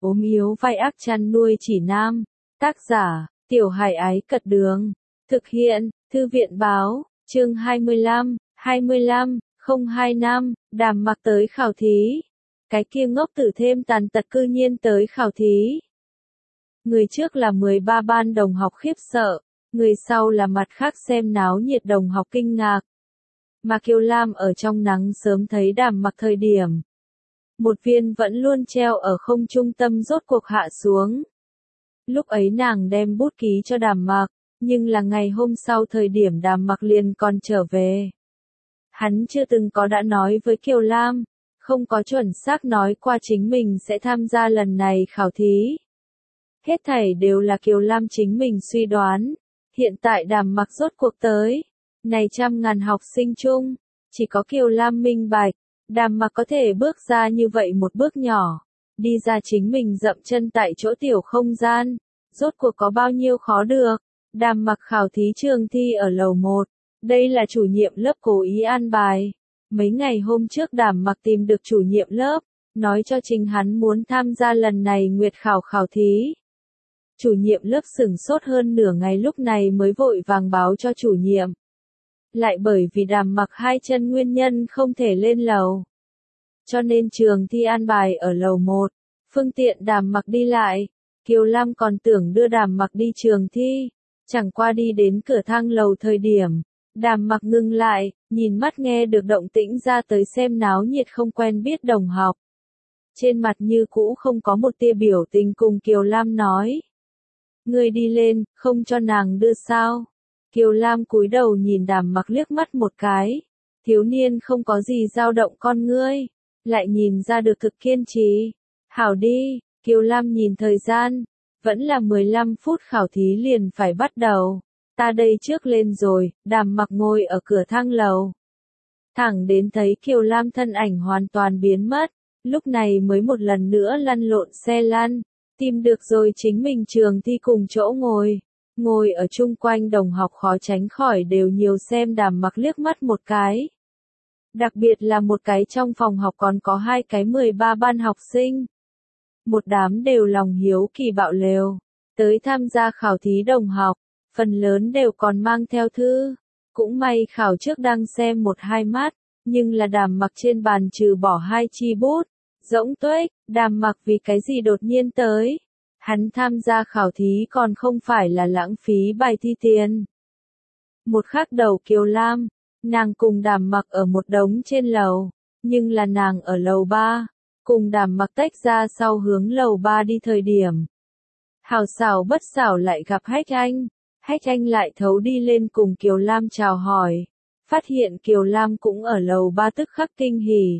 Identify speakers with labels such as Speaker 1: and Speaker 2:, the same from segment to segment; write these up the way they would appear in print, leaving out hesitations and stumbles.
Speaker 1: ốm yếu vai ác chăn nuôi chỉ nam. Tác giả, Tiểu Hải Ái Cật Đường. Thực hiện, Thư viện Báo, chương 25, 025, Đàm Mặc tới khảo thí. Cái kia ngốc tử thêm tàn tật cư nhiên tới khảo thí. Người trước là 13 ban đồng học khiếp sợ, người sau là mặt khác xem náo nhiệt đồng học kinh ngạc. Mà Kiều Lam ở trong nắng sớm thấy Đàm Mặc thời điểm. Một viên vẫn luôn treo ở không trung tâm rốt cuộc hạ xuống. Lúc ấy nàng đem bút ký cho Đàm Mặc, nhưng là ngày hôm sau thời điểm Đàm Mặc liền còn trở về. Hắn chưa từng có đã nói với Kiều Lam, không có chuẩn xác nói qua chính mình sẽ tham gia lần này khảo thí. Hết thảy đều là Kiều Lam chính mình suy đoán. Hiện tại Đàm Mặc rốt cuộc tới. Này trăm ngàn học sinh chung, chỉ có Kiều Lam minh bạch. Đàm Mặc có thể bước ra như vậy một bước nhỏ. Đi ra chính mình dậm chân tại chỗ tiểu không gian. Rốt cuộc có bao nhiêu khó được. Đàm Mặc khảo thí trường thi ở lầu 1. Đây là chủ nhiệm lớp cố ý an bài. Mấy ngày hôm trước Đàm Mặc tìm được chủ nhiệm lớp. Nói cho chính hắn muốn tham gia lần này nguyệt khảo thí. Chủ nhiệm lớp sửng sốt hơn nửa ngày lúc này mới vội vàng báo cho chủ nhiệm. Lại bởi vì Đàm Mặc hai chân nguyên nhân không thể lên lầu. Cho nên trường thi an bài ở lầu 1. Phương tiện Đàm Mặc đi lại. Kiều Lam còn tưởng đưa Đàm Mặc đi trường thi. Chẳng qua đi đến cửa thang lầu thời điểm. Đàm Mặc ngừng lại, nhìn mắt nghe được động tĩnh ra tới xem náo nhiệt không quen biết đồng học. Trên mặt như cũ không có một tia biểu tình cùng Kiều Lam nói. Ngươi đi lên, không cho nàng đưa sao? Kiều Lam cúi đầu nhìn Đàm Mặc liếc mắt một cái. Thiếu niên không có gì dao động con ngươi. Lại nhìn ra được thực kiên trì. Hảo đi, Kiều Lam nhìn thời gian. Vẫn là 15 phút khảo thí liền phải bắt đầu. Ta đây trước lên rồi, Đàm Mặc ngồi ở cửa thang lầu. Thẳng đến thấy Kiều Lam thân ảnh hoàn toàn biến mất. Lúc này mới một lần nữa lăn lộn xe lăn. Tìm được rồi chính mình trường thi cùng chỗ ngồi. Ngồi ở chung quanh đồng học khó tránh khỏi đều nhiều xem Đàm Mặc liếc mắt một cái. Đặc biệt là một cái trong phòng học còn có hai cái 13 ban học sinh. Một đám đều lòng hiếu kỳ bạo lều. Tới tham gia khảo thí đồng học. Phần lớn đều còn mang theo thư. Cũng may khảo trước đang xem một hai mắt. Nhưng là Đàm Mặc trên bàn trừ bỏ hai chi bút. Rỗng tuếch, Đàm Mặc vì cái gì đột nhiên tới. Hắn tham gia khảo thí còn không phải là lãng phí bài thi tiền. Một khắc đầu Kiều Lam, nàng cùng Đàm Mặc ở một đống trên lầu, nhưng là nàng ở lầu 3, cùng Đàm Mặc tách ra sau hướng lầu 3 đi thời điểm. Hảo xảo bất xảo lại gặp Hách Anh lại thấu đi lên cùng Kiều Lam chào hỏi, phát hiện Kiều Lam cũng ở lầu 3 tức khắc kinh hỉ.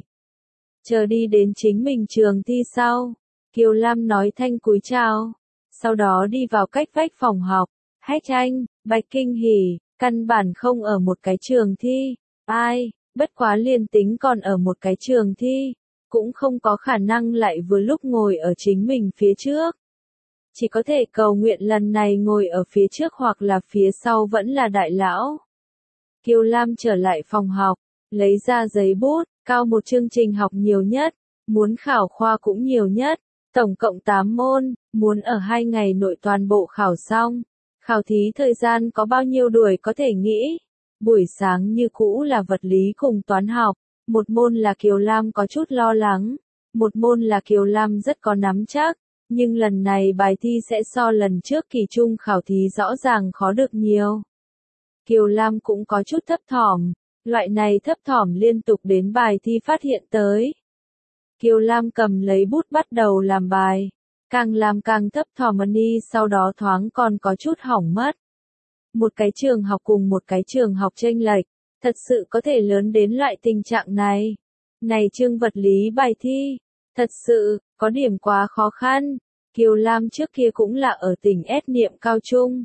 Speaker 1: Chờ đi đến chính mình trường thi sau. Kiều Lam nói thanh cúi chào. Sau đó đi vào cách vách phòng học. Hách Anh, Bạch kinh hỉ, căn bản không ở một cái trường thi. Ai, bất quá liền tính còn ở một cái trường thi. Cũng không có khả năng lại vừa lúc ngồi ở chính mình phía trước. Chỉ có thể cầu nguyện lần này ngồi ở phía trước hoặc là phía sau vẫn là đại lão. Kiều Lam trở lại phòng học. Lấy ra giấy bút. Cao một chương trình học nhiều nhất, muốn khảo khoa cũng nhiều nhất, tổng cộng 8 môn, muốn ở 2 ngày nội toàn bộ khảo xong. Khảo thí thời gian có bao nhiêu đuổi có thể nghĩ. Buổi sáng như cũ là vật lý cùng toán học, một môn là Kiều Lam có chút lo lắng, một môn là Kiều Lam rất có nắm chắc, nhưng lần này bài thi sẽ so lần trước kỳ trung khảo thí rõ ràng khó được nhiều. Kiều Lam cũng có chút thấp thỏm. Loại này thấp thỏm liên tục đến bài thi phát hiện tới. Kiều Lam cầm lấy bút bắt đầu làm bài. Càng làm càng thấp thỏm đi sau đó thoáng còn có chút hỏng mất. Một cái trường học cùng một cái trường học chênh lệch. Thật sự có thể lớn đến loại tình trạng này. Này chương vật lý bài thi. Thật sự, có điểm quá khó khăn. Kiều Lam trước kia cũng là ở tỉnh S niệm cao trung.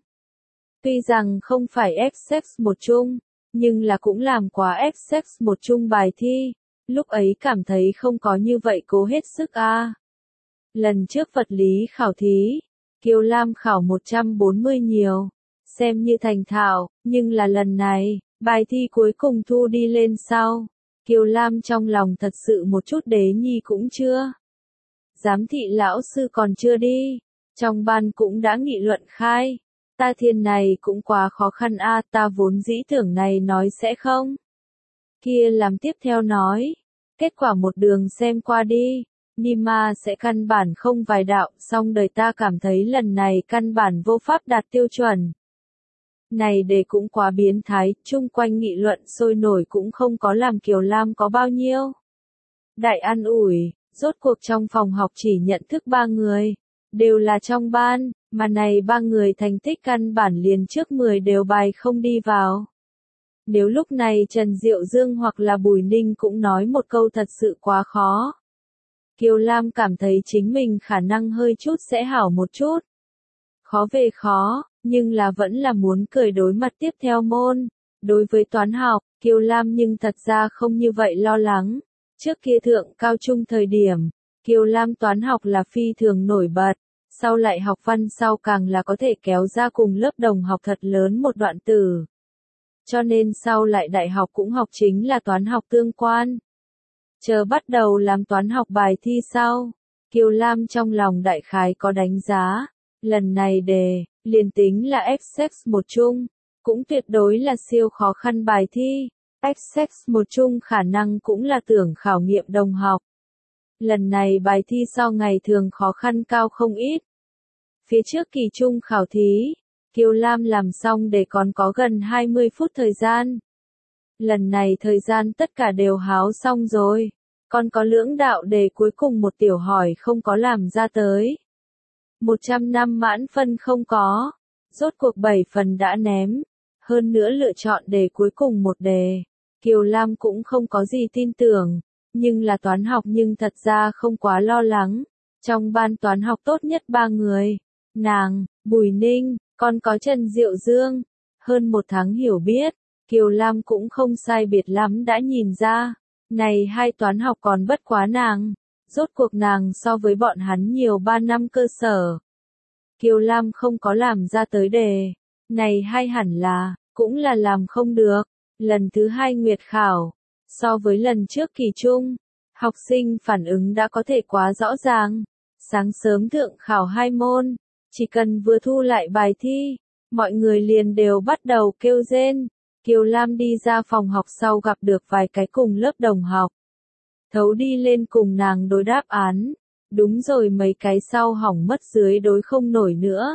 Speaker 1: Tuy rằng không phải F6 một trung. Nhưng là cũng làm quá F6 một chung bài thi, lúc ấy cảm thấy không có như vậy cố hết sức a. Lần trước vật lý khảo thí, Kiều Lam khảo 140 nhiều, xem như thành thạo, nhưng là lần này, bài thi cuối cùng thu đi lên sau. Kiều Lam trong lòng thật sự một chút đế nhi cũng chưa. Giám thị lão sư còn chưa đi. Trong ban cũng đã nghị luận khai. Ta thiên này cũng quá khó khăn a, ta vốn dĩ tưởng này nói sẽ không. Kia làm tiếp theo nói. Kết quả một đường xem qua đi. Nima sẽ căn bản không vài đạo, song đời ta cảm thấy lần này căn bản vô pháp đạt tiêu chuẩn. Này đề cũng quá biến thái, chung quanh nghị luận sôi nổi cũng không có làm Kiều Lam có bao nhiêu. Đại an ủi, rốt cuộc trong phòng học chỉ nhận thức 3 người, đều là trong ban, mà này 3 người thành tích căn bản liền trước 10 đều bài không đi vào. Nếu lúc này Trần Diệu Dương hoặc là Bùi Ninh cũng nói một câu thật sự quá khó. Kiều Lam cảm thấy chính mình khả năng hơi chút sẽ hảo một chút. Khó về khó, nhưng là vẫn là muốn cười đối mặt tiếp theo môn. Đối với toán học, Kiều Lam nhưng thật ra không như vậy lo lắng. Trước kia thượng cao trung thời điểm, Kiều Lam toán học là phi thường nổi bật. Sau lại học văn sau càng là có thể kéo ra cùng lớp đồng học thật lớn một đoạn tử. Cho nên sau lại đại học cũng học chính là toán học tương quan. Chờ bắt đầu làm toán học bài thi sau, Kiều Lam trong lòng đại khái có đánh giá, lần này đề, liền tính là Essex một chung, cũng tuyệt đối là siêu khó khăn bài thi, Essex một chung khả năng cũng là tưởng khảo nghiệm đồng học. Lần này bài thi so ngày thường khó khăn cao không ít. Phía trước kỳ trung khảo thí, Kiều Lam làm xong để còn có gần 20 phút thời gian. Lần này thời gian tất cả đều háo xong rồi, còn có lưỡng đạo đề cuối cùng một tiểu hỏi không có làm ra tới. 100 năm mãn phân không có, rốt cuộc 7 phần đã ném, hơn nữa lựa chọn đề cuối cùng một đề. Kiều Lam cũng không có gì tin tưởng, nhưng là toán học nhưng thật ra không quá lo lắng. Trong ban toán học tốt nhất 3 người, nàng, Bùi Ninh, còn có Trần Diệu Dương. Hơn 1 tháng hiểu biết, Kiều Lam cũng không sai biệt lắm đã nhìn ra. Này hai toán học còn bất quá nàng, rốt cuộc nàng so với bọn hắn nhiều 3 năm cơ sở. Kiều Lam không có làm ra tới đề, này hai hẳn là, cũng là làm không được. Lần thứ 2 nguyệt khảo, so với lần trước kỳ trung, học sinh phản ứng đã có thể quá rõ ràng. Sáng sớm thượng khảo 2 môn, chỉ cần vừa thu lại bài thi, mọi người liền đều bắt đầu kêu rên. Kiều Lam đi ra phòng học sau gặp được vài cái cùng lớp đồng học. Thấu đi lên cùng nàng đối đáp án. Đúng rồi, mấy cái sau hỏng mất dưới đối không nổi nữa.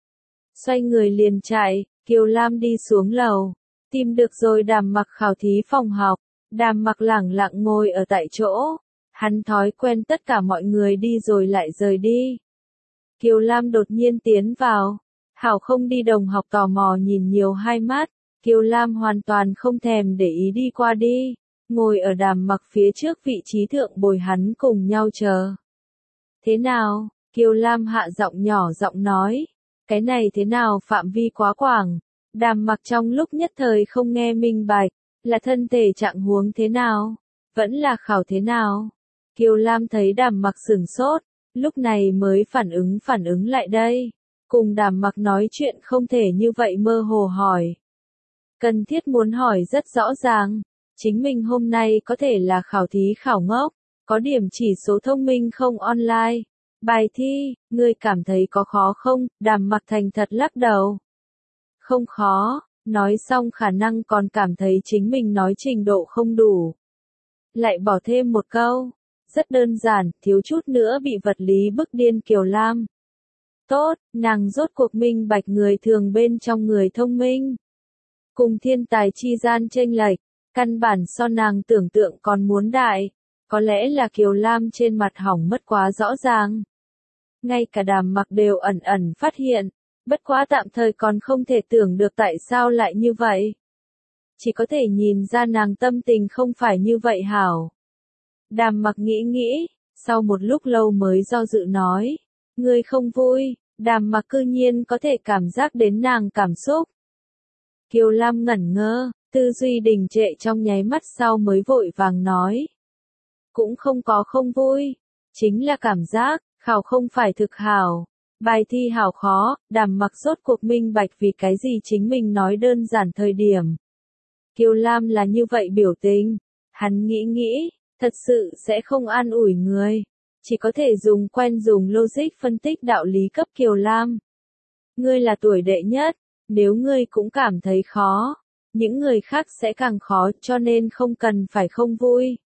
Speaker 1: Xoay người liền chạy, Kiều Lam đi xuống lầu. Tìm được rồi Đàm Mặc khảo thí phòng học. Đàm Mặc lẳng lặng ngồi ở tại chỗ. Hắn thói quen tất cả mọi người đi rồi lại rời đi. Kiều Lam đột nhiên tiến vào. Hảo không đi, đồng học tò mò nhìn nhiều hai mắt. Kiều Lam hoàn toàn không thèm để ý đi qua đi, ngồi ở Đàm Mặc phía trước vị trí thượng bồi hắn cùng nhau chờ. Thế nào? Kiều Lam hạ giọng nhỏ giọng nói. Cái này thế nào, phạm vi quá quảng. Đàm Mặc trong lúc nhất thời không nghe minh bạch, là thân thể trạng huống thế nào? Vẫn là khảo thế nào? Kiều Lam thấy Đàm Mặc sửng sốt, lúc này mới phản ứng lại đây. Cùng Đàm Mặc nói chuyện không thể như vậy mơ hồ hỏi. Cần thiết muốn hỏi rất rõ ràng, chính mình hôm nay có thể là khảo thí khảo ngốc, có điểm chỉ số thông minh không online. Bài thi, ngươi cảm thấy có khó không? Đàm Mặc thành thật lắc đầu. Không khó, nói xong khả năng còn cảm thấy chính mình nói trình độ không đủ. Lại bỏ thêm một câu, rất đơn giản, thiếu chút nữa bị vật lý bức điên Kiều Lam. Tốt, nàng rốt cuộc minh bạch người thường bên trong người thông minh. Cùng thiên tài chi gian chênh lệch, căn bản so nàng tưởng tượng còn muốn đại, có lẽ là Kiều Lam trên mặt hỏng mất quá rõ ràng. Ngay cả Đàm Mặc đều ẩn ẩn phát hiện, bất quá tạm thời còn không thể tưởng được tại sao lại như vậy. Chỉ có thể nhìn ra nàng tâm tình không phải như vậy hảo. Đàm Mặc nghĩ, sau một lúc lâu mới do dự nói, ngươi không vui. Đàm Mặc cư nhiên có thể cảm giác đến nàng cảm xúc. Kiều Lam ngẩn ngơ, tư duy đình trệ trong nháy mắt sau mới vội vàng nói. Cũng không có không vui, chính là cảm giác, khảo không phải thực hảo. Bài thi hảo khó, Đàm Mặc rốt cuộc minh bạch vì cái gì chính mình nói đơn giản thời điểm. Kiều Lam là như vậy biểu tình, hắn nghĩ, thật sự sẽ không an ủi người. chỉ có thể quen dùng logic phân tích đạo lý cấp Kiều Lam. Ngươi là tuổi đệ nhất, nếu ngươi cũng cảm thấy khó, những người khác sẽ càng khó, cho nên không cần phải không vui.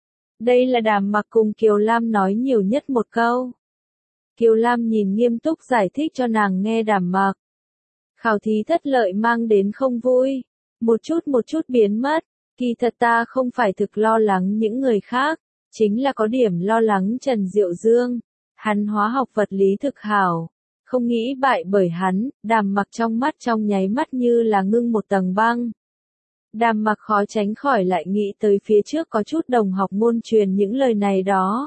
Speaker 1: Đây là Đàm Mặc cùng Kiều Lam nói nhiều nhất một câu. Kiều Lam nhìn nghiêm túc giải thích cho nàng nghe Đàm Mặc. Khảo thí thất lợi mang đến không vui, một chút biến mất, kỳ thật ta không phải thực lo lắng những người khác, chính là có điểm lo lắng Trần Diệu Dương, hắn hóa học vật lý thực hảo, không nghĩ bại bởi hắn. Đàm Mặc trong mắt trong nháy mắt như là ngưng một tầng băng. Đàm Mặc khó tránh khỏi lại nghĩ tới phía trước có chút đồng học ngôn truyền những lời này đó.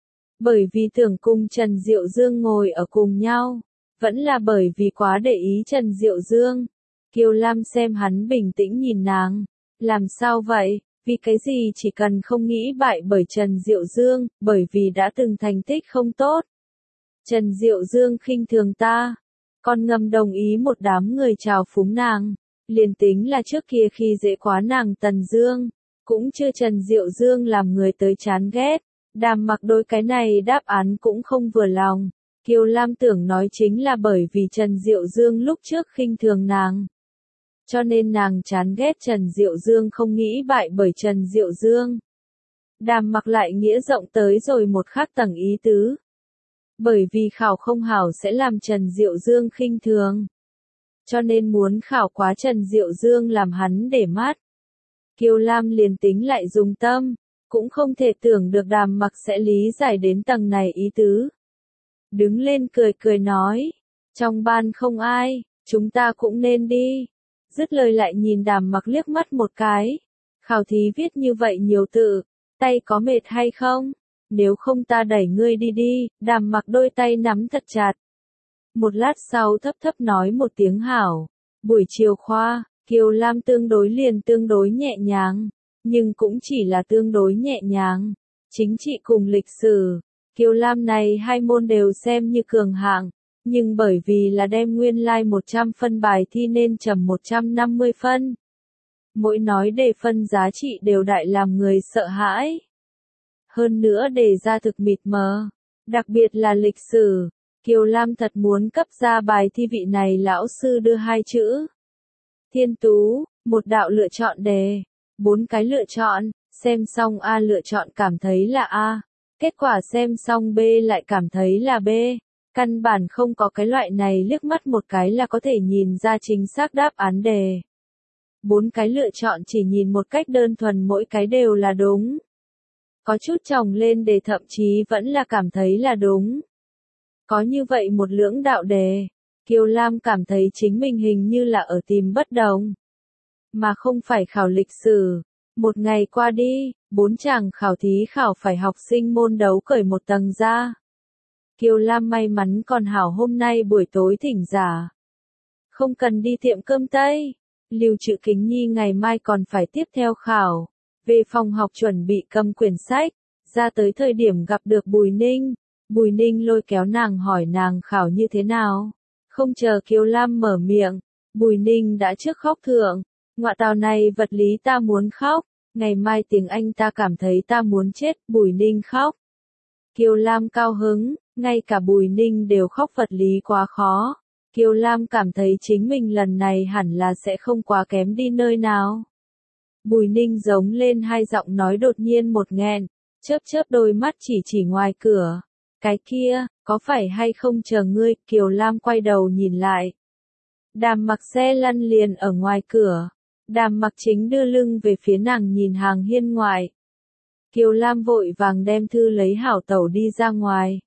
Speaker 1: Bởi vì tưởng cùng Trần Diệu Dương ngồi ở cùng nhau, vẫn là bởi vì quá để ý Trần Diệu Dương. Kiều Lam xem hắn bình tĩnh nhìn nàng, làm sao vậy, vì cái gì chỉ cần không nghĩ bại bởi Trần Diệu Dương, bởi vì đã từng thành tích không tốt. Trần Diệu Dương khinh thường ta, còn ngầm đồng ý một đám người chào phúng nàng, liền tính là trước kia khi dễ quá nàng Tần Dương, cũng chưa Trần Diệu Dương làm người tới chán ghét. Đàm Mặc đối cái này đáp án cũng không vừa lòng. Kiều Lam tưởng nói chính là bởi vì Trần Diệu Dương lúc trước khinh thường nàng, cho nên nàng chán ghét Trần Diệu Dương, không nghĩ bại bởi Trần Diệu Dương. Đàm Mặc lại nghĩa rộng tới rồi một khác tầng ý tứ. Bởi vì khảo không hảo sẽ làm Trần Diệu Dương khinh thường, cho nên muốn khảo quá Trần Diệu Dương làm hắn để mắt. Kiều Lam liền tính lại dùng tâm, cũng không thể tưởng được Đàm Mặc sẽ lý giải đến tầng này ý tứ. Đứng lên cười nói, trong ban không ai, chúng ta cũng nên đi. Dứt lời lại nhìn Đàm Mặc liếc mắt một cái. Khảo thí viết như vậy nhiều tự, tay có mệt hay không? Nếu không ta đẩy ngươi đi. Đàm Mặc đôi tay nắm thật chặt. Một lát sau thấp nói một tiếng hảo. Buổi chiều khoa, Kiều Lam tương đối nhẹ nhàng, nhưng cũng chỉ là tương đối nhẹ nhàng. Chính trị cùng lịch sử, Kiều Lam này hai môn đều xem như cường hạng, nhưng bởi vì là đem nguyên lai 100 phân bài thi nên trầm 150 phân. Mỗi nói đề phân giá trị đều đại làm người sợ hãi. Hơn nữa đề ra thực mịt mờ, đặc biệt là lịch sử, Kiều Lam thật muốn cấp ra bài thi vị này lão sư đưa hai chữ. Thiên tú, một đạo lựa chọn đề, 4 cái lựa chọn, xem xong A lựa chọn cảm thấy là A, kết quả xem xong B lại cảm thấy là B. Căn bản không có cái loại này liếc mắt một cái là có thể nhìn ra chính xác đáp án đề. 4 cái lựa chọn chỉ nhìn một cách đơn thuần mỗi cái đều là đúng. Có chút chồng lên đề thậm chí vẫn là cảm thấy là đúng. Có như vậy một lưỡng đạo đề, Kiều Lam cảm thấy chính mình hình như là ở tìm bất đồng, mà không phải khảo lịch sử. Một ngày qua đi, 4 chàng khảo thí khảo phải học sinh môn đấu cởi một tầng ra. Kiều Lam may mắn còn hảo hôm nay buổi tối thỉnh giả. Không cần đi tiệm cơm Tây. Lưu Trự Kính Nhi ngày mai còn phải tiếp theo khảo. Về phòng học chuẩn bị cầm quyển sách. Ra tới thời điểm gặp được Bùi Ninh. Bùi Ninh lôi kéo nàng hỏi nàng khảo như thế nào. Không chờ Kiều Lam mở miệng, Bùi Ninh đã trước khóc thượng. Ngọa tào này vật lý ta muốn khóc. Ngày mai tiếng Anh ta cảm thấy ta muốn chết. Bùi Ninh khóc. Kiều Lam cao hứng. Ngay cả Bùi Ninh đều khóc, vật lý quá khó. Kiều Lam cảm thấy chính mình lần này hẳn là sẽ không quá kém đi nơi nào. Bùi Ninh giống lên hai giọng nói đột nhiên một nghẹn, chớp đôi mắt chỉ ngoài cửa. Cái kia, có phải hay không chờ ngươi? Kiều Lam quay đầu nhìn lại. Đàm Mặc xe lăn liền ở ngoài cửa. Đàm Mặc chính đưa lưng về phía nàng nhìn hàng hiên ngoại. Kiều Lam vội vàng đem thư lấy hảo tẩu đi ra ngoài.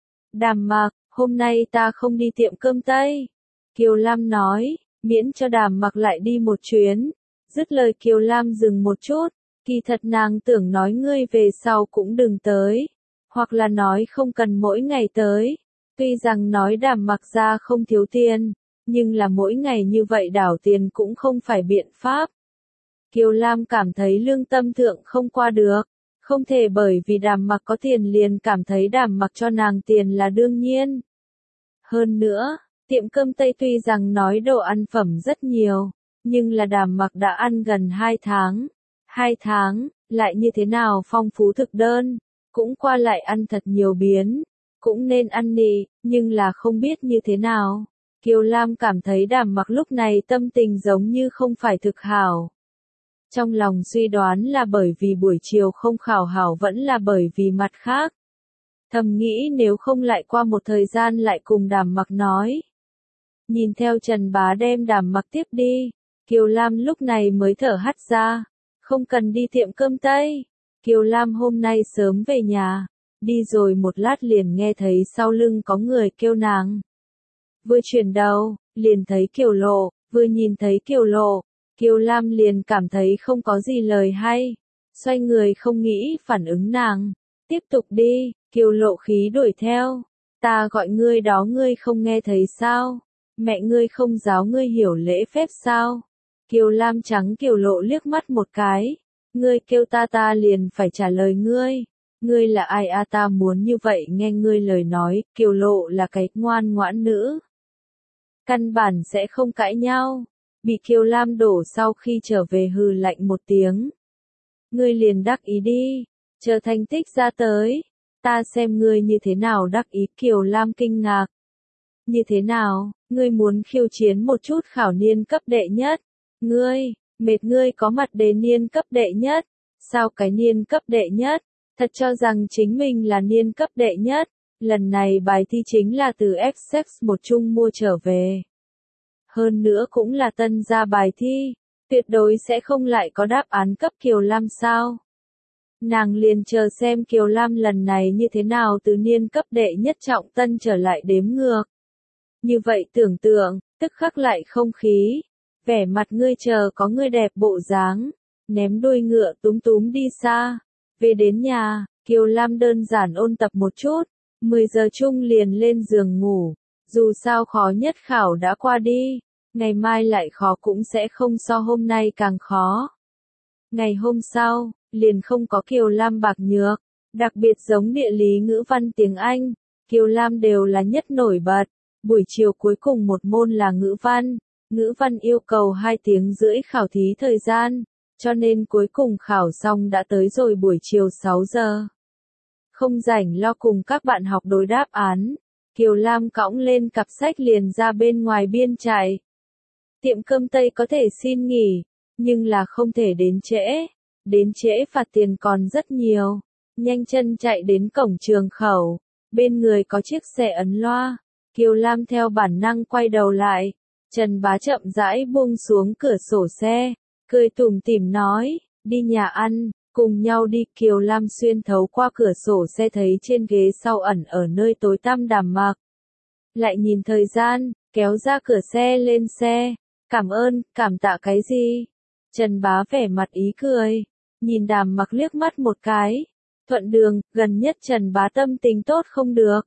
Speaker 1: Đàm Mặc, hôm nay ta không đi tiệm cơm Tây. Kiều Lam nói, miễn cho Đàm Mặc lại đi một chuyến. Dứt lời Kiều Lam dừng một chút, kỳ thật nàng tưởng nói ngươi về sau cũng đừng tới. Hoặc là nói không cần mỗi ngày tới. Tuy rằng nói Đàm Mặc ra không thiếu tiền, nhưng là mỗi ngày như vậy đảo tiền cũng không phải biện pháp. Kiều Lam cảm thấy lương tâm thượng không qua được. Không thể bởi vì Đàm Mặc có tiền liền cảm thấy Đàm Mặc cho nàng tiền là đương nhiên. Hơn nữa, tiệm cơm Tây tuy rằng nói đồ ăn phẩm rất nhiều, nhưng là Đàm Mặc đã ăn gần 2 tháng. 2 tháng, lại như thế nào phong phú thực đơn. cũng qua lại ăn thật nhiều biến, cũng nên ăn nị, nhưng là không biết như thế nào. Kiều Lam cảm thấy Đàm Mặc lúc này tâm tình giống như không phải thực hảo. Trong lòng suy đoán là bởi vì buổi chiều không khảo hảo vẫn là bởi vì mặt khác. Thầm nghĩ nếu không lại qua một thời gian lại cùng Đàm Mặc nói. Nhìn theo Trần Bá đem Đàm Mặc tiếp đi, Kiều Lam lúc này mới thở hắt ra. Không cần đi tiệm cơm Tây. Kiều Lam hôm nay sớm về nhà, đi rồi một lát liền nghe thấy sau lưng có người kêu nàng. Vừa chuyển đầu, liền thấy Kiều Lộ, vừa nhìn thấy Kiều Lộ, Kiều Lam liền cảm thấy không có gì lời hay, xoay người không nghĩ phản ứng nàng. Tiếp tục đi, Kiều Lộ khí đuổi theo. Ta gọi ngươi đó ngươi không nghe thấy sao? Mẹ ngươi không giáo ngươi hiểu lễ phép sao? Kiều Lam trắng Kiều Lộ liếc mắt một cái. Ngươi kêu ta liền phải trả lời ngươi. Ngươi là ai à, ta muốn như vậy nghe ngươi lời nói. Kiều Lộ là cái ngoan ngoãn nữ, căn bản sẽ không cãi nhau. Bị Kiều Lam đổ sau khi trở về hừ lạnh một tiếng. Ngươi liền đắc ý đi, chờ thành tích ra tới, ta xem ngươi như thế nào đắc ý. Kiều Lam kinh ngạc. Như thế nào, ngươi muốn khiêu chiến một chút khảo niên cấp đệ nhất? Ngươi, mệt ngươi có mặt đến niên cấp đệ nhất, sao cái niên cấp đệ nhất, thật cho rằng chính mình là niên cấp đệ nhất, lần này bài thi chính là từ Essex một chung mua trở về. Hơn nữa cũng là tân ra bài thi, tuyệt đối sẽ không lại có đáp án cấp Kiều Lam sao. Nàng liền chờ xem Kiều Lam lần này như thế nào từ niên cấp đệ nhất trọng tân trở lại đếm ngược. Như vậy tưởng tượng, tức khắc lại không khí. Vẻ mặt ngươi chờ có ngươi đẹp bộ dáng, ném đuôi ngựa túm túm đi xa. Về đến nhà, Kiều Lam đơn giản ôn tập một chút, 10 giờ chung liền lên giường ngủ. Dù sao khó nhất khảo đã qua đi, ngày mai lại khó cũng sẽ không so hôm nay càng khó. Ngày hôm sau, liền không có Kiều Lam bạc nhược, đặc biệt giống địa lý ngữ văn tiếng Anh, Kiều Lam đều là nhất nổi bật. Buổi chiều cuối cùng một môn là ngữ văn yêu cầu 2 tiếng rưỡi khảo thí thời gian, cho nên cuối cùng khảo xong đã tới rồi buổi chiều 6 giờ. Không rảnh lo cùng các bạn học đối đáp án, Kiều Lam cõng lên cặp sách liền ra bên ngoài biên trại. Tiệm cơm Tây có thể xin nghỉ, nhưng là không thể đến trễ phạt tiền còn rất nhiều. Nhanh chân chạy đến cổng trường khẩu, bên người có chiếc xe ấn loa. Kiều Lam theo bản năng quay đầu lại, Trần Bá chậm rãi buông xuống cửa sổ xe, cười tủm tỉm nói, đi nhà ăn, cùng nhau đi. Kiều Lam xuyên thấu qua cửa sổ xe thấy trên ghế sau ẩn ở nơi tối tăm Đàm Mặc. Lại nhìn thời gian, kéo ra cửa xe lên xe, cảm ơn, cảm tạ cái gì? Trần Bá vẻ mặt ý cười, nhìn Đàm Mặc liếc mắt một cái, thuận đường, gần nhất Trần Bá tâm tình tốt không được.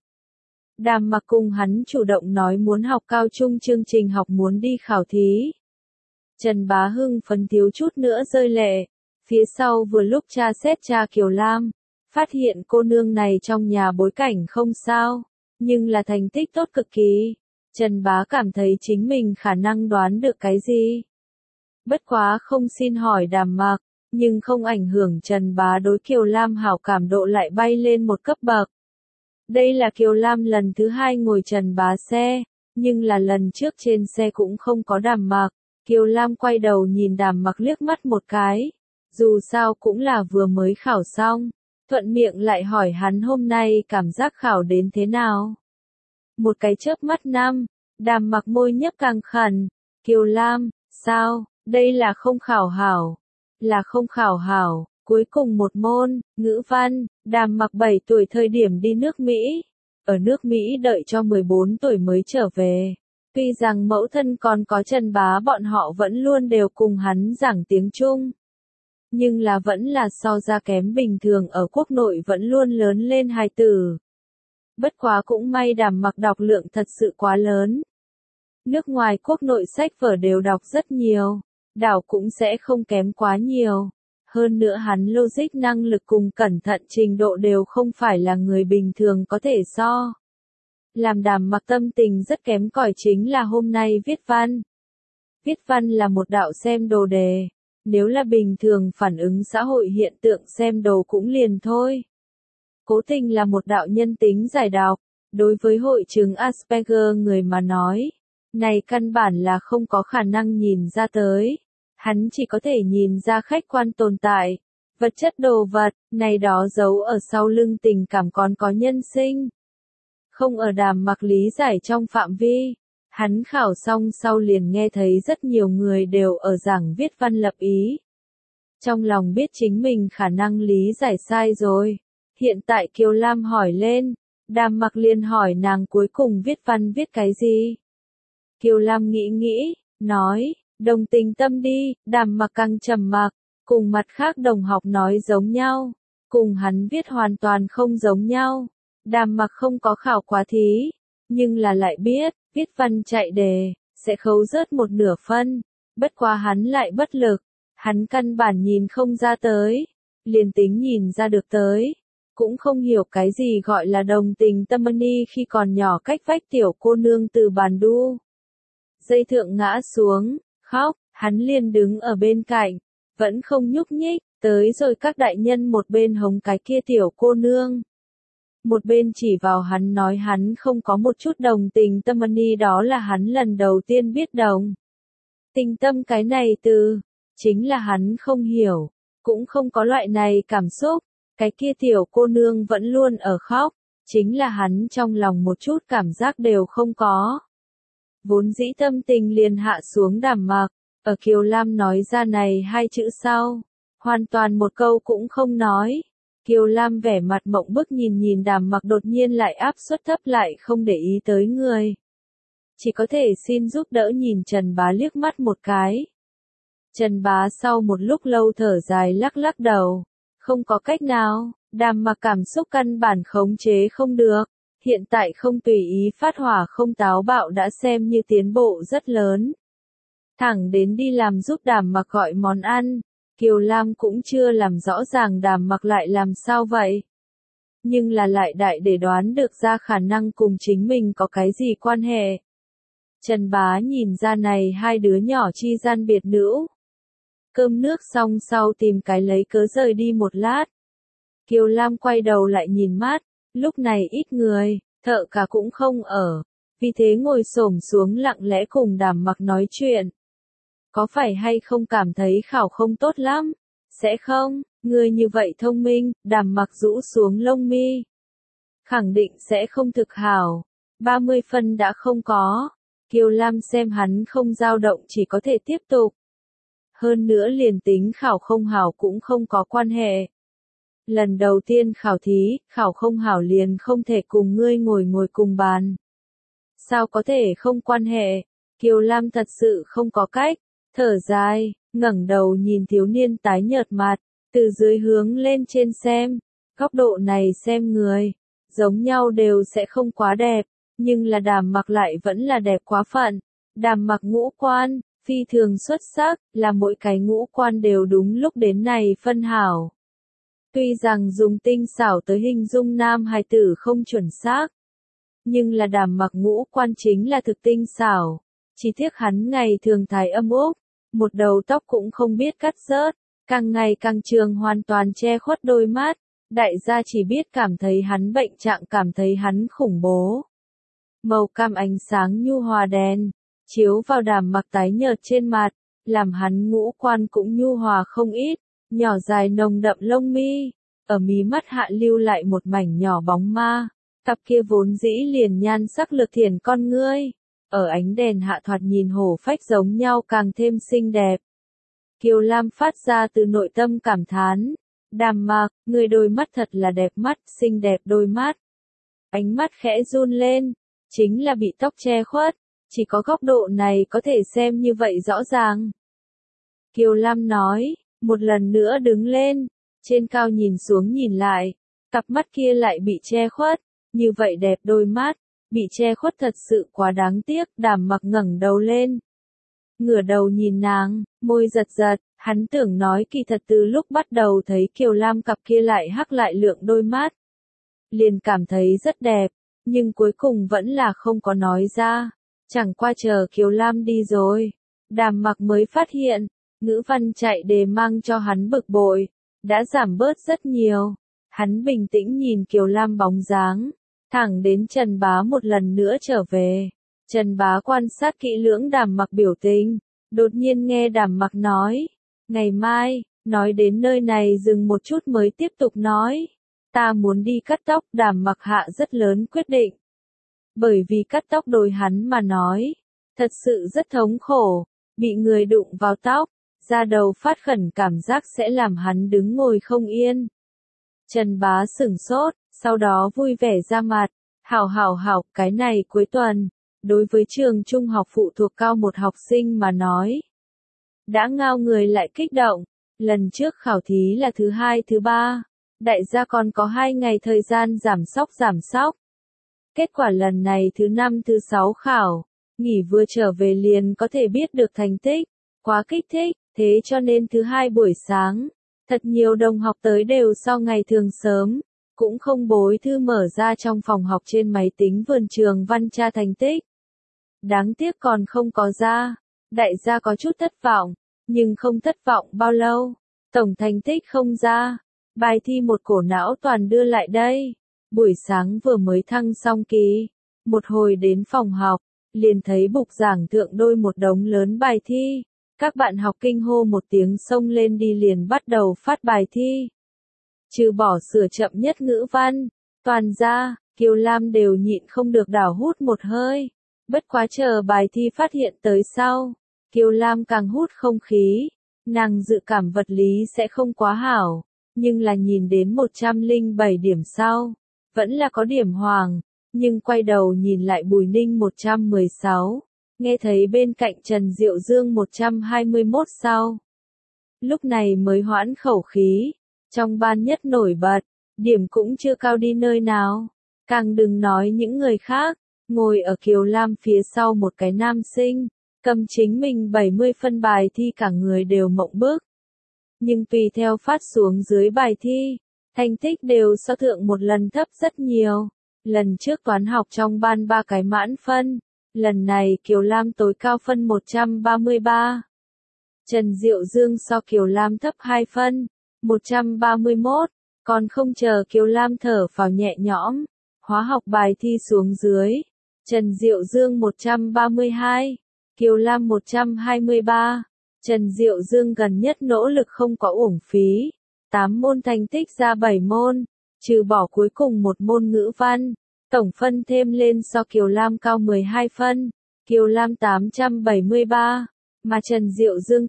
Speaker 1: Đàm Mặc cùng hắn chủ động nói muốn học cao trung chương trình học muốn đi khảo thí. Trần Bá hưng phấn thiếu chút nữa rơi lệ. Phía sau vừa lúc tra xét cha Kiều Lam, phát hiện cô nương này trong nhà bối cảnh không sao, nhưng là thành tích tốt cực kỳ. Trần Bá cảm thấy chính mình khả năng đoán được cái gì. Bất quá không xin hỏi Đàm Mặc, nhưng không ảnh hưởng Trần Bá đối Kiều Lam hảo cảm độ lại bay lên một cấp bậc. Đây là Kiều Lam lần thứ 2 ngồi Trần Bá xe, nhưng là lần trước trên xe cũng không có Đàm Mặc. Kiều Lam quay đầu nhìn Đàm Mặc liếc mắt một cái, dù sao cũng là vừa mới khảo xong, thuận miệng lại hỏi hắn hôm nay cảm giác khảo đến thế nào. Một cái chớp mắt năm, Đàm Mặc môi nhấp càng khẩn, Kiều Lam, sao, đây là không khảo hảo, là không khảo hảo. Cuối cùng một môn, ngữ văn, Đàm Mặc 7 tuổi thời điểm đi nước Mỹ. Ở nước Mỹ đợi cho 14 tuổi mới trở về. Tuy rằng mẫu thân còn có Trần Bá bọn họ vẫn luôn đều cùng hắn giảng tiếng Trung. Nhưng là vẫn là so ra kém bình thường ở quốc nội vẫn luôn lớn lên hài tử. Bất quá cũng may Đàm Mặc đọc lượng thật sự quá lớn. Nước ngoài quốc nội sách vở đều đọc rất nhiều, đảo cũng sẽ không kém quá nhiều. Hơn nữa hắn logic năng lực cùng cẩn thận trình độ đều không phải là người bình thường có thể so. Làm Đàm Mặc tâm tình rất kém cỏi chính là hôm nay viết văn. Viết văn là một đạo xem đồ đề, nếu là bình thường phản ứng xã hội hiện tượng xem đồ cũng liền thôi. Cố Tình là một đạo nhân tính giải độc, đối với hội chứng Asperger người mà nói, này căn bản là không có khả năng nhìn ra tới. Hắn chỉ có thể nhìn ra khách quan tồn tại, vật chất đồ vật, này đó giấu ở sau lưng tình cảm còn có nhân sinh. Không ở Đàm Mặc lý giải trong phạm vi, hắn khảo xong sau liền nghe thấy rất nhiều người đều ở giảng viết văn lập ý. Trong lòng biết chính mình khả năng lý giải sai rồi. Hiện tại Kiều Lam hỏi lên, Đàm Mặc liền hỏi nàng cuối cùng viết văn viết cái gì. Kiều Lam nghĩ, nói, đồng tình tâm đi. Đàm Mặc càng trầm mặc, cùng mặt khác đồng học nói giống nhau, cùng hắn viết hoàn toàn không giống nhau. Đàm Mặc không có khảo quá thí, nhưng là lại biết, viết văn chạy đề, sẽ khấu rớt một nửa phân, bất quá hắn lại bất lực, hắn căn bản nhìn không ra tới, liền tính nhìn ra được tới, cũng không hiểu cái gì gọi là đồng tình tâm ni khi còn nhỏ cách vách tiểu cô nương từ bàn đu. Dây thượng ngã xuống, khóc, hắn liền đứng ở bên cạnh, vẫn không nhúc nhích, tới rồi các đại nhân một bên hống cái kia tiểu cô nương. Một bên chỉ vào hắn nói hắn không có một chút đồng tình tâm ni, đó là hắn lần đầu tiên biết đồng tình tâm cái này từ, chính là hắn không hiểu, cũng không có loại này cảm xúc, cái kia tiểu cô nương vẫn luôn ở khóc, chính là hắn trong lòng một chút cảm giác đều không có. Vốn dĩ tâm tình liền hạ xuống. Đàm Mặc, ở Kiều Lam nói ra này hai chữ sau, hoàn toàn một câu cũng không nói. Kiều Lam vẻ mặt mộng bức nhìn Đàm Mặc đột nhiên lại áp suất thấp lại không để ý tới người. Chỉ có thể xin giúp đỡ nhìn Trần Bá liếc mắt một cái. Trần Bá sau một lúc lâu thở dài lắc đầu. Không có cách nào, Đàm Mặc cảm xúc căn bản khống chế không được. Hiện tại không tùy ý phát hỏa không táo bạo đã xem như tiến bộ rất lớn. Thẳng đến đi làm giúp Đàm Mặc gọi món ăn. Kiều Lam cũng chưa làm rõ ràng Đàm Mặc lại làm sao vậy. Nhưng là lại đại để đoán được ra khả năng cùng chính mình có cái gì quan hệ. Trần Bá nhìn ra này hai đứa nhỏ chi gian biệt nữ. Cơm nước xong sau tìm cái lấy cớ rời đi một lát. Kiều Lam quay đầu lại nhìn mắt, lúc này ít người, thợ cả cũng không ở. Vì thế ngồi xổm xuống lặng lẽ cùng Đàm Mặc nói chuyện. Có phải hay không cảm thấy khảo không tốt lắm? Sẽ không, người như vậy thông minh. Đàm Mặc rũ xuống lông mi. Khẳng định sẽ không thực hảo. 30 phân đã không có. Kiều Lam xem hắn không dao động chỉ có thể tiếp tục. Hơn nữa liền tính khảo không hảo cũng không có quan hệ. Lần đầu tiên khảo thí, khảo không hảo liền không thể cùng ngươi ngồi cùng bàn. Sao có thể không quan hệ? Kiều Lam thật sự không có cách. Thở dài, ngẩng đầu nhìn thiếu niên tái nhợt mặt, từ dưới hướng lên trên xem, góc độ này xem người, giống nhau đều sẽ không quá đẹp, nhưng là Đàm Mặc lại vẫn là đẹp quá phận. Đàm Mặc ngũ quan, phi thường xuất sắc, là mỗi cái ngũ quan đều đúng lúc đến này phân hảo. Tuy rằng dùng tinh xảo tới hình dung nam hài tử không chuẩn xác, nhưng là Đàm Mặc ngũ quan chính là thực tinh xảo, chỉ tiếc hắn ngày thường thái âm úc. Một đầu tóc cũng không biết cắt rớt, càng ngày càng trường hoàn toàn che khuất đôi mắt, đại gia chỉ biết cảm thấy hắn bệnh trạng, cảm thấy hắn khủng bố. Màu cam ánh sáng nhu hòa đèn, chiếu vào Đàm Mặc tái nhợt trên mặt, làm hắn ngũ quan cũng nhu hòa không ít, nhỏ dài nồng đậm lông mi, ở mí mắt hạ lưu lại một mảnh nhỏ bóng ma, cặp kia vốn dĩ liền nhan sắc lực thiển con ngươi. Ở ánh đèn hạ thoạt nhìn hổ phách giống nhau càng thêm xinh đẹp. Kiều Lam phát ra từ nội tâm cảm thán. Đàm Mặc, người đôi mắt thật là đẹp mắt, xinh đẹp đôi mắt. Ánh mắt khẽ run lên, chính là bị tóc che khuất, chỉ có góc độ này có thể xem như vậy rõ ràng. Kiều Lam nói, một lần nữa đứng lên, trên cao nhìn xuống nhìn lại, cặp mắt kia lại bị che khuất, như vậy đẹp đôi mắt. Bị che khuất thật sự quá đáng tiếc. Đàm Mặc ngẩng đầu lên, ngửa đầu nhìn nàng, môi giật, hắn tưởng nói kỳ thật từ lúc bắt đầu thấy Kiều Lam cặp kia lại hắc lại lượng đôi mắt, liền cảm thấy rất đẹp, nhưng cuối cùng vẫn là không có nói ra. Chẳng qua chờ Kiều Lam đi rồi, Đàm Mặc mới phát hiện, ngữ văn chạy đề mang cho hắn bực bội, đã giảm bớt rất nhiều. Hắn bình tĩnh nhìn Kiều Lam bóng dáng, thẳng đến Trần Bá một lần nữa trở về. Trần Bá quan sát kỹ lưỡng Đàm Mặc biểu tình, đột nhiên nghe Đàm Mặc nói, ngày mai, nói đến nơi này dừng một chút mới tiếp tục nói, ta muốn đi cắt tóc. Đàm Mặc hạ rất lớn quyết định. Bởi vì cắt tóc đối hắn mà nói, thật sự rất thống khổ, bị người đụng vào tóc, da đầu phát khẩn cảm giác sẽ làm hắn đứng ngồi không yên. Trần Bá sửng sốt, sau đó vui vẻ ra mặt, hảo, cái này cuối tuần, đối với trường trung học phụ thuộc cao một học sinh mà nói. Đã ngao người lại kích động, lần trước khảo thí là thứ hai thứ ba, đại gia còn có 2 ngày thời gian giảm sóc. Kết quả lần này thứ 5 thứ 6 khảo, nghỉ vừa trở về liền có thể biết được thành tích, quá kích thích, thế cho nên thứ 2 buổi sáng, thật nhiều đồng học tới đều so ngày thường sớm, cũng không bối thư mở ra trong phòng học trên máy tính vườn trường văn tra thành tích. Đáng tiếc còn không có ra, đại gia có chút thất vọng, nhưng không thất vọng bao lâu, tổng thành tích không ra, bài thi một cổ não toàn đưa lại đây. Buổi sáng vừa mới thăng xong kỳ, một hồi đến phòng học, liền thấy bục giảng thượng đôi một đống lớn bài thi, các bạn học kinh hô một tiếng xông lên đi liền bắt đầu phát bài thi. Trừ bỏ sửa chậm nhất ngữ văn, toàn ra, Kiều Lam đều nhịn không được đảo hút một hơi, bất quá chờ bài thi phát hiện tới sau, Kiều Lam càng hút không khí, nàng dự cảm vật lý sẽ không quá hảo, nhưng là nhìn đến 107 điểm sau. Vẫn là có điểm hoàng, nhưng quay đầu nhìn lại Bùi Ninh 116, nghe thấy bên cạnh Trần Diệu Dương 121 sau. Lúc này mới hoãn khẩu khí, trong ban nhất nổi bật, điểm cũng chưa cao đi nơi nào, càng đừng nói những người khác, ngồi ở Kiều Lam phía sau một cái nam sinh, cầm chính mình 70 phân bài thi cả người đều mộng bức. Nhưng tùy theo phát xuống dưới bài thi, thành tích đều so thượng một lần thấp rất nhiều. Lần trước toán học trong ban 3 cái mãn phân, lần này Kiều Lam tối cao phân 133. Trần Diệu Dương so Kiều Lam thấp 2 phân, 131, còn không chờ Kiều Lam thở phào nhẹ nhõm. Hóa học bài thi xuống dưới, Trần Diệu Dương 132, Kiều Lam 123. Trần Diệu Dương gần nhất nỗ lực không có uổng phí. 8 môn thành tích ra 7 môn, trừ bỏ cuối cùng một môn ngữ văn, tổng phân thêm lên so Kiều Lam cao 12 phân, Kiều Lam 873, mà Trần Diệu Dương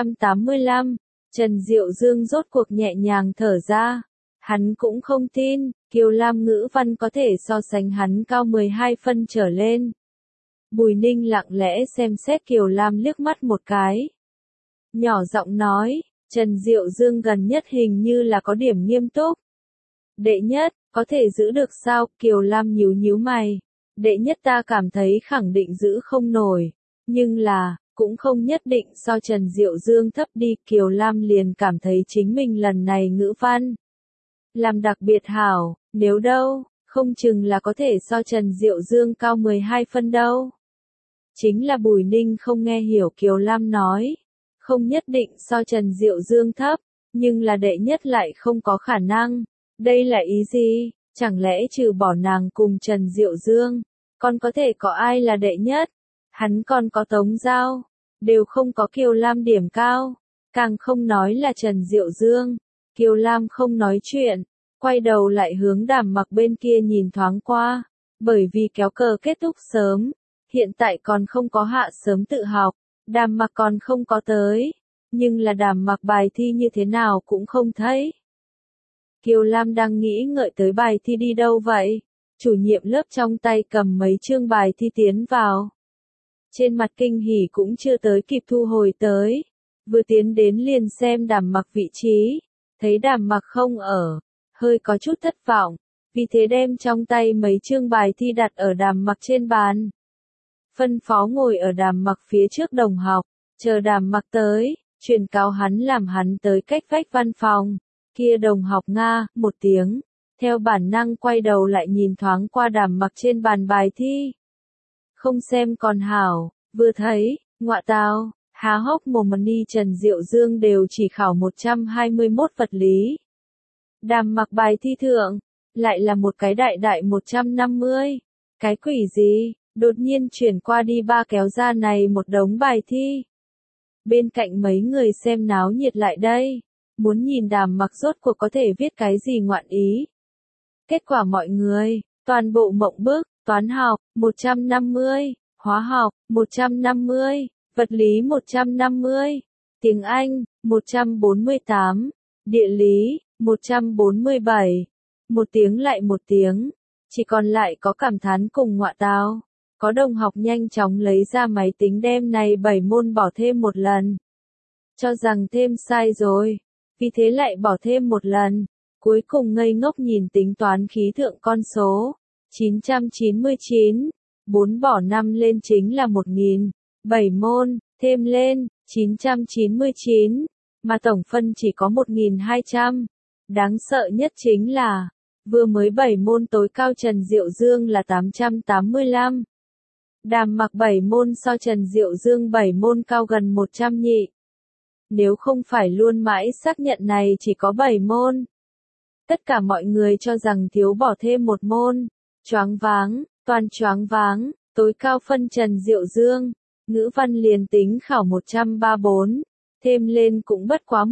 Speaker 1: 885, Trần Diệu Dương rốt cuộc nhẹ nhàng thở ra, hắn cũng không tin, Kiều Lam ngữ văn có thể so sánh hắn cao 12 phân trở lên. Bùi Ninh lặng lẽ xem xét Kiều Lam liếc mắt một cái. Nhỏ giọng nói, Trần Diệu Dương gần nhất hình như là có điểm nghiêm túc. Đệ nhất, có thể giữ được sao? Kiều Lam nhíu mày. Đệ nhất ta cảm thấy khẳng định giữ không nổi. Nhưng là, cũng không nhất định so Trần Diệu Dương thấp đi. Kiều Lam liền cảm thấy chính mình lần này ngữ văn làm đặc biệt hảo, nếu đâu, không chừng là có thể so Trần Diệu Dương cao 12 phân đâu. Chính là Bùi Ninh không nghe hiểu Kiều Lam nói. Không nhất định so Trần Diệu Dương thấp, nhưng là đệ nhất lại không có khả năng. Đây là ý gì? Chẳng lẽ trừ bỏ nàng cùng Trần Diệu Dương, còn có thể có ai là đệ nhất? Hắn còn có Tống Giao, đều không có Kiều Lam điểm cao, càng không nói là Trần Diệu Dương. Kiều Lam không nói chuyện, quay đầu lại hướng Đàm Mặc bên kia nhìn thoáng qua, bởi vì kéo cờ kết thúc sớm, hiện tại còn không có hạ sớm tự học. Đàm Mặc còn không có tới, nhưng là Đàm Mặc bài thi như thế nào cũng không thấy. Kiều Lam đang nghĩ ngợi tới bài thi đi đâu vậy? Chủ nhiệm lớp trong tay cầm mấy chương bài thi tiến vào. Trên mặt kinh hỉ cũng chưa tới kịp thu hồi tới. Vừa tiến đến liền xem Đàm Mặc vị trí, thấy Đàm Mặc không ở, hơi có chút thất vọng, vì thế đem trong tay mấy chương bài thi đặt ở Đàm Mặc trên bàn. Phân phó ngồi ở Đàm Mặc phía trước đồng học, chờ Đàm Mặc tới, truyền cáo hắn làm hắn tới cách vách văn phòng. Kia đồng học Nga, một tiếng, theo bản năng quay đầu lại nhìn thoáng qua Đàm Mặc trên bàn bài thi. Không xem còn hảo, vừa thấy, ngọa tao, há hốc mồm. Ni Trần Diệu Dương đều chỉ khảo 121 vật lý. Đàm Mặc bài thi thượng, lại là một cái đại đại 150. Cái quỷ gì, đột nhiên chuyển qua đi ba kéo ra này một đống bài thi. Bên cạnh mấy người xem náo nhiệt lại đây, muốn nhìn Đàm Mặc rốt cuộc có thể viết cái gì ngoạn ý. Kết quả mọi người, toàn bộ mộng bức, toán học, 150, hóa học, 150, vật lý 150, tiếng Anh, 148, địa lý, 147, một tiếng lại một tiếng, chỉ còn lại có cảm thán cùng ngọa tào. Có đồng học nhanh chóng lấy ra máy tính đem này 7 môn bỏ thêm một lần. Cho rằng thêm sai rồi, vì thế lại bỏ thêm một lần. Cuối cùng ngây ngốc nhìn tính toán khí thượng con số. 999, 4 bỏ 5 lên chính là 1000, 7 môn, thêm lên, 999, mà tổng phân chỉ có 1200. Đáng sợ nhất chính là, vừa mới 7 môn tối cao Trần Diệu Dương là 885. Đàm Mặc 7 môn so Trần Diệu Dương 7 môn cao gần 100 nhị. Nếu không phải luôn mãi xác nhận này chỉ có 7 môn. Tất cả mọi người cho rằng thiếu bỏ thêm một môn. Choáng váng, toàn choáng váng, tối cao phân Trần Diệu Dương. Ngữ văn liền tính khảo 134, thêm lên cũng bất quá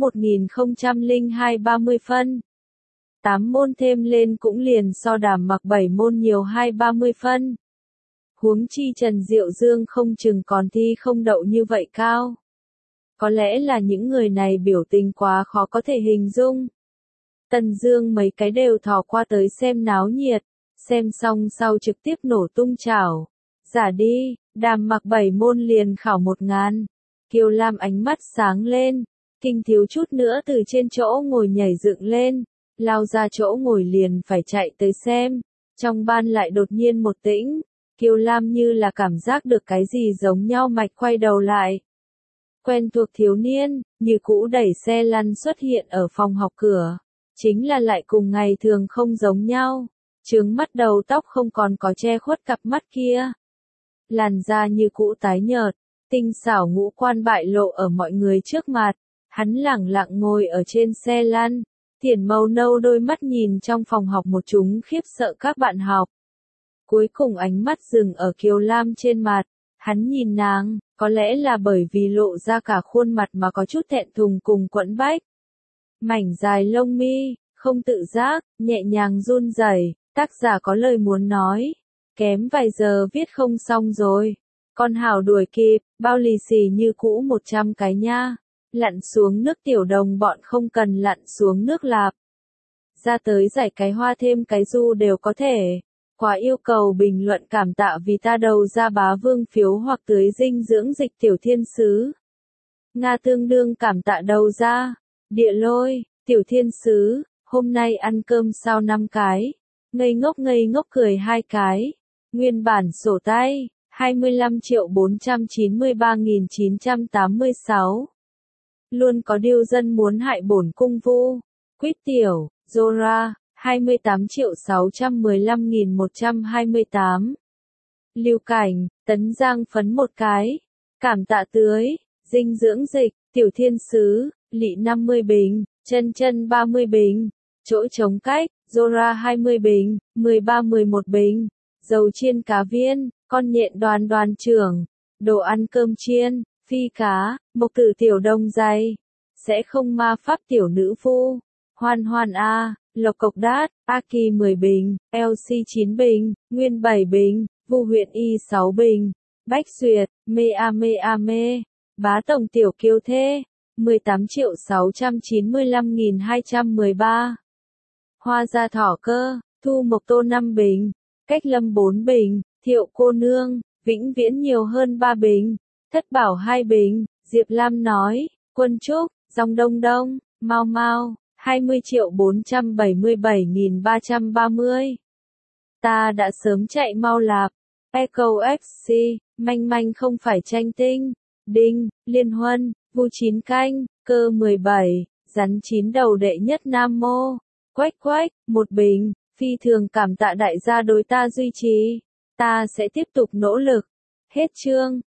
Speaker 1: 1002-30 phân. 8 môn thêm lên cũng liền so Đàm Mặc 7 môn nhiều 2-30 phân. Huống chi Trần Diệu Dương không chừng còn thi không đậu như vậy cao. Có lẽ là những người này biểu tình quá khó có thể hình dung. Tần Dương mấy cái đều thò qua tới xem náo nhiệt, xem xong sau trực tiếp nổ tung chảo. Giả đi, Đàm Mặc 7 môn liền khảo 1000. Kiều Lam ánh mắt sáng lên, kinh thiếu chút nữa từ trên chỗ ngồi nhảy dựng lên, lao ra chỗ ngồi liền phải chạy tới xem. Trong ban lại đột nhiên một tĩnh, Kiều Lam như là cảm giác được cái gì giống nhau mạch quay đầu lại. Quen thuộc thiếu niên, như cũ đẩy xe lăn xuất hiện ở phòng học cửa. Chính là lại cùng ngày thường không giống nhau. Trướng mắt đầu tóc không còn có che khuất cặp mắt kia. Làn da như cũ tái nhợt, tinh xảo ngũ quan bại lộ ở mọi người trước mặt. Hắn lẳng lặng ngồi ở trên xe lăn, tiền màu nâu đôi mắt nhìn trong phòng học một chúng khiếp sợ các bạn học. Cuối cùng ánh mắt dừng ở Kiều Lam trên mặt, hắn nhìn nàng, có lẽ là bởi vì lộ ra cả khuôn mặt mà có chút thẹn thùng cùng quẫn bách. Mảnh dài lông mi, không tự giác, nhẹ nhàng run rẩy. Tác giả có lời muốn nói, kém vài giờ viết không xong rồi. Con hào đuổi kịp, bao lì xì như cũ 100 cái nha. Lặn xuống nước tiểu đồng bọn không cần lặn xuống nước lạp. Ra tới giải cái hoa thêm cái du đều có thể. Quá yêu cầu bình luận cảm tạ vì ta đầu ra bá vương phiếu hoặc tưới dinh dưỡng dịch tiểu thiên sứ. Nga tương đương cảm tạ đầu ra. Địa lôi, tiểu thiên sứ, hôm nay ăn cơm sao 5 cái. Ngây ngốc cười 2 cái. Nguyên bản sổ tay, 25.493.986. Luôn có điêu dân muốn hại bổn cung vu. Quýt tiểu, Zora, 28.615.128. Lưu Cảnh, Tấn Giang phấn 1 cái. Cảm tạ tưới, dinh dưỡng dịch, tiểu thiên sứ, lị 50 bình, chân 30 bình. Chỗ chống cách, Zora 20 bình, 13-11 bình. Dầu chiên cá viên, con nhện đoàn trưởng. Đồ ăn cơm chiên, phi cá, mộc tử tiểu đông dày. Sẽ không ma pháp tiểu nữ phu. Hoan A, lộc cộc đát, Aki 10 bình, LC 9 bình, Nguyên 7 bình, Vu huyện Y 6 bình. Bách Duyệt, mê, bá tổng tiểu kiêu thê, 18.695.213. Hoa gia thỏ cơ, Thu Mộc Tô 5 bình, Cách Lâm 4 bình, Thiệu cô nương, vĩnh viễn nhiều hơn 3 bình, Thất Bảo 2 bình, Diệp Lam nói, Quân Trúc, Dòng Đông, Mau, 20.477.330. Ta đã sớm chạy mau lạp. Echo XC, manh không phải tranh tinh. Đinh, Liên Huân, Vu 9 canh, Cơ 17, Rắn 9 đầu đệ nhất Nam Mô. Quách, 1 bình, phi thường cảm tạ đại gia đối ta duy trì. Ta sẽ tiếp tục nỗ lực. Hết chương.